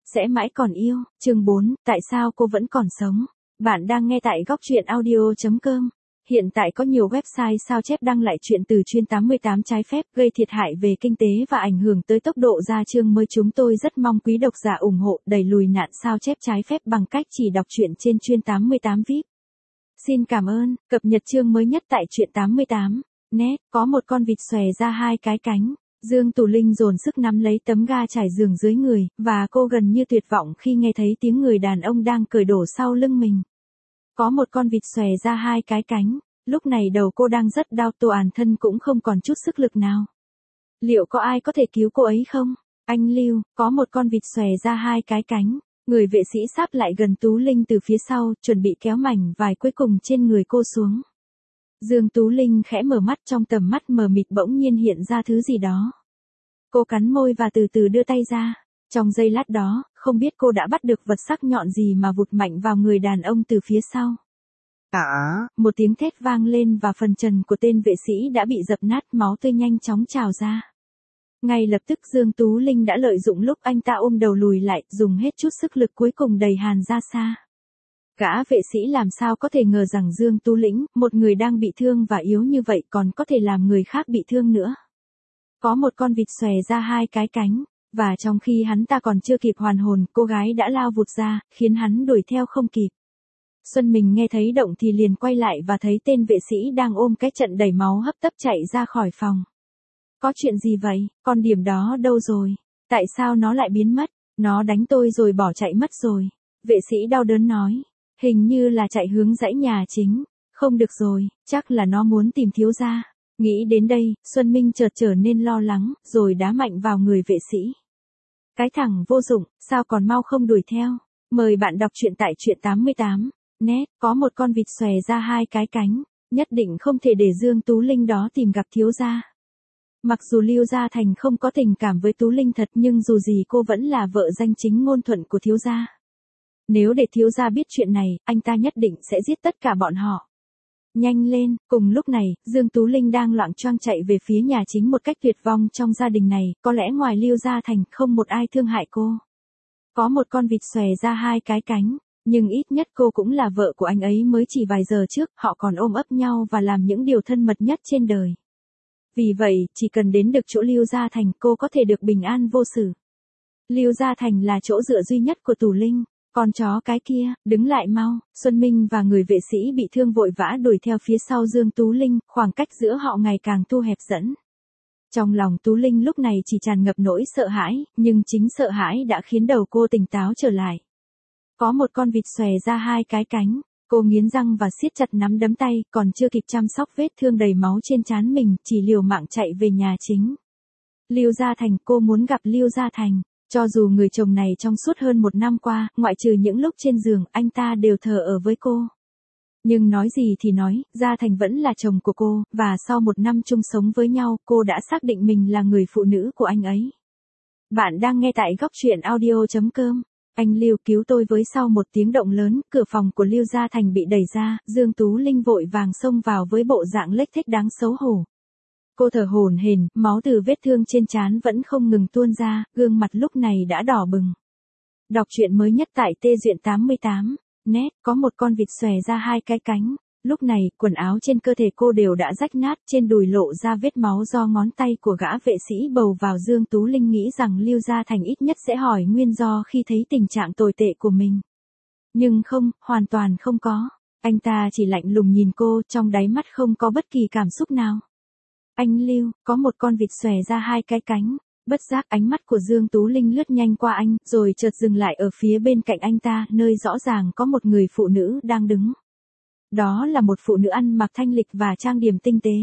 Sẽ mãi còn yêu, chương 4, tại sao cô vẫn còn sống? Bạn đang nghe tại góc truyện audio.com. Hiện tại có nhiều website sao chép đăng lại chuyện từ chuyên 88 trái phép gây thiệt hại về kinh tế và ảnh hưởng tới tốc độ ra chương mới. Chúng tôi rất mong quý độc giả ủng hộ đẩy lùi nạn sao chép trái phép bằng cách chỉ đọc truyện trên chuyên 88 VIP. Xin cảm ơn, cập nhật chương mới nhất tại truyện 88. Net, có một con vịt xòe ra hai cái cánh. Dương Tú Linh dồn sức nắm lấy tấm ga trải giường dưới người, và cô gần như tuyệt vọng khi nghe thấy tiếng người đàn ông đang cởi đổ sau lưng mình. Có một con vịt xòe ra hai cái cánh, lúc này đầu cô đang rất đau, toàn thân cũng không còn chút sức lực nào. Liệu có ai có thể cứu cô ấy không? Anh Lưu, có một con vịt xòe ra hai cái cánh. Người vệ sĩ sáp lại gần Tú Linh từ phía sau, chuẩn bị kéo mảnh vải cuối cùng trên người cô xuống. Dương Tú Linh khẽ mở mắt, trong tầm mắt mờ mịt bỗng nhiên hiện ra thứ gì đó. Cô cắn môi và từ từ đưa tay ra. Trong giây lát đó, không biết cô đã bắt được vật sắc nhọn gì mà vụt mạnh vào người đàn ông từ phía sau. Một tiếng thét vang lên và phần trần của tên vệ sĩ đã bị dập nát, máu tươi nhanh chóng trào ra. Ngay lập tức Dương Tú Linh đã lợi dụng lúc anh ta ôm đầu lùi lại, dùng hết chút sức lực cuối cùng đẩy Hàn ra xa. Gã vệ sĩ làm sao có thể ngờ rằng Dương Tú Linh, một người đang bị thương và yếu như vậy, còn có thể làm người khác bị thương nữa. Có một con vịt xòe ra hai cái cánh, và trong khi hắn ta còn chưa kịp hoàn hồn, cô gái đã lao vụt ra, khiến hắn đuổi theo không kịp. Xuân Mình nghe thấy động thì liền quay lại và thấy tên vệ sĩ đang ôm cái trận đầy máu hấp tấp chạy ra khỏi phòng. Có chuyện gì vậy? Con điểm đó đâu rồi? Tại sao nó lại biến mất? Nó đánh tôi rồi bỏ chạy mất rồi. Vệ sĩ đau đớn nói. Hình như là chạy hướng dãy nhà chính. Không được rồi, chắc là nó muốn tìm thiếu gia. Nghĩ đến đây, Xuân Minh chợt trở nên lo lắng, rồi đá mạnh vào người vệ sĩ. Cái thằng vô dụng, sao còn mau không đuổi theo? Mời bạn đọc truyện tại truyện 88. Net, có một con vịt xòe ra hai cái cánh, nhất định không thể để Dương Tú Linh đó tìm gặp thiếu gia. Mặc dù Lưu Gia Thành không có tình cảm với Tú Linh thật, nhưng dù gì cô vẫn là vợ danh chính ngôn thuận của thiếu gia. Nếu để thiếu gia biết chuyện này, anh ta nhất định sẽ giết tất cả bọn họ. Nhanh lên, cùng lúc này, Dương Tú Linh đang loạng choạng chạy về phía nhà chính một cách tuyệt vọng. Trong gia đình này, có lẽ ngoài Lưu Gia Thành không một ai thương hại cô. Có một con vịt xòe ra hai cái cánh, nhưng ít nhất cô cũng là vợ của anh ấy, mới chỉ vài giờ trước, họ còn ôm ấp nhau và làm những điều thân mật nhất trên đời. Vì vậy, chỉ cần đến được chỗ Lưu Gia Thành, cô có thể được bình an vô sự. Lưu Gia Thành là chỗ dựa duy nhất của Tú Linh. Con chó cái kia, đứng lại mau. Xuân Minh và người vệ sĩ bị thương vội vã đuổi theo phía sau Dương Tú Linh, khoảng cách giữa họ ngày càng thu hẹp dần. Trong lòng Tú Linh lúc này chỉ tràn ngập nỗi sợ hãi, nhưng chính sợ hãi đã khiến đầu cô tỉnh táo trở lại. Có một con vịt xòe ra hai cái cánh, cô nghiến răng và siết chặt nắm đấm tay, còn chưa kịp chăm sóc vết thương đầy máu trên trán mình, chỉ liều mạng chạy về nhà chính. Lưu Gia Thành, cô muốn gặp Lưu Gia Thành. Cho dù người chồng này trong suốt hơn một năm qua, ngoại trừ những lúc trên giường, anh ta đều thờ ở với cô. Nhưng nói gì thì nói, Gia Thành vẫn là chồng của cô, và sau một năm chung sống với nhau, cô đã xác định mình là người phụ nữ của anh ấy. Bạn đang nghe tại góc truyện audio.com. Anh Lưu cứu tôi với. Sau một tiếng động lớn, cửa phòng của Lưu Gia Thành bị đẩy ra, Dương Tú Linh vội vàng xông vào với bộ dạng lếch thếch đáng xấu hổ. Cô thở hổn hển, máu từ vết thương trên trán vẫn không ngừng tuôn ra, gương mặt lúc này đã đỏ bừng. Đọc truyện mới nhất tại truyện 88. Net, có một con vịt xòe ra hai cái cánh. Lúc này, quần áo trên cơ thể cô đều đã rách nát, trên đùi lộ ra vết máu do ngón tay của gã vệ sĩ bầu vào. Dương Tú Linh nghĩ rằng Lưu Gia Thành ít nhất sẽ hỏi nguyên do khi thấy tình trạng tồi tệ của mình. Nhưng không, hoàn toàn không có. Anh ta chỉ lạnh lùng nhìn cô, trong đáy mắt không có bất kỳ cảm xúc nào. Anh Lưu, có một con vịt xòe ra hai cái cánh. Bất giác ánh mắt của Dương Tú Linh lướt nhanh qua anh, rồi chợt dừng lại ở phía bên cạnh anh ta, nơi rõ ràng có một người phụ nữ đang đứng. Đó là một phụ nữ ăn mặc thanh lịch và trang điểm tinh tế.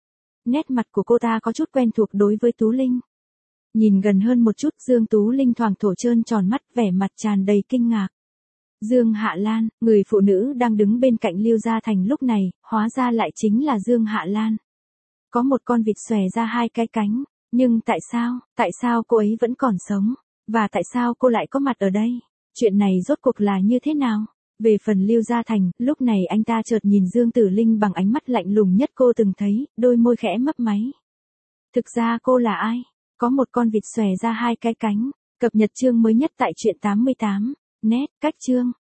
Nét mặt của cô ta có chút quen thuộc đối với Tú Linh. Nhìn gần hơn một chút, Dương Tú Linh thoảng thổ trơn tròn mắt, vẻ mặt tràn đầy kinh ngạc. Dương Hạ Lan, người phụ nữ đang đứng bên cạnh Lưu Gia Thành lúc này, hóa ra lại chính là Dương Hạ Lan. Có một con vịt xòe ra hai cái cánh, nhưng tại sao cô ấy vẫn còn sống? Và tại sao cô lại có mặt ở đây? Chuyện này rốt cuộc là như thế nào? Về phần Lưu Gia Thành, lúc này anh ta chợt nhìn Dương Tử Linh bằng ánh mắt lạnh lùng nhất cô từng thấy, đôi môi khẽ mấp máy. Thực ra cô là ai? Có một con vịt xòe ra hai cái cánh. Cập nhật chương mới nhất tại truyện 88. Net, cách chương.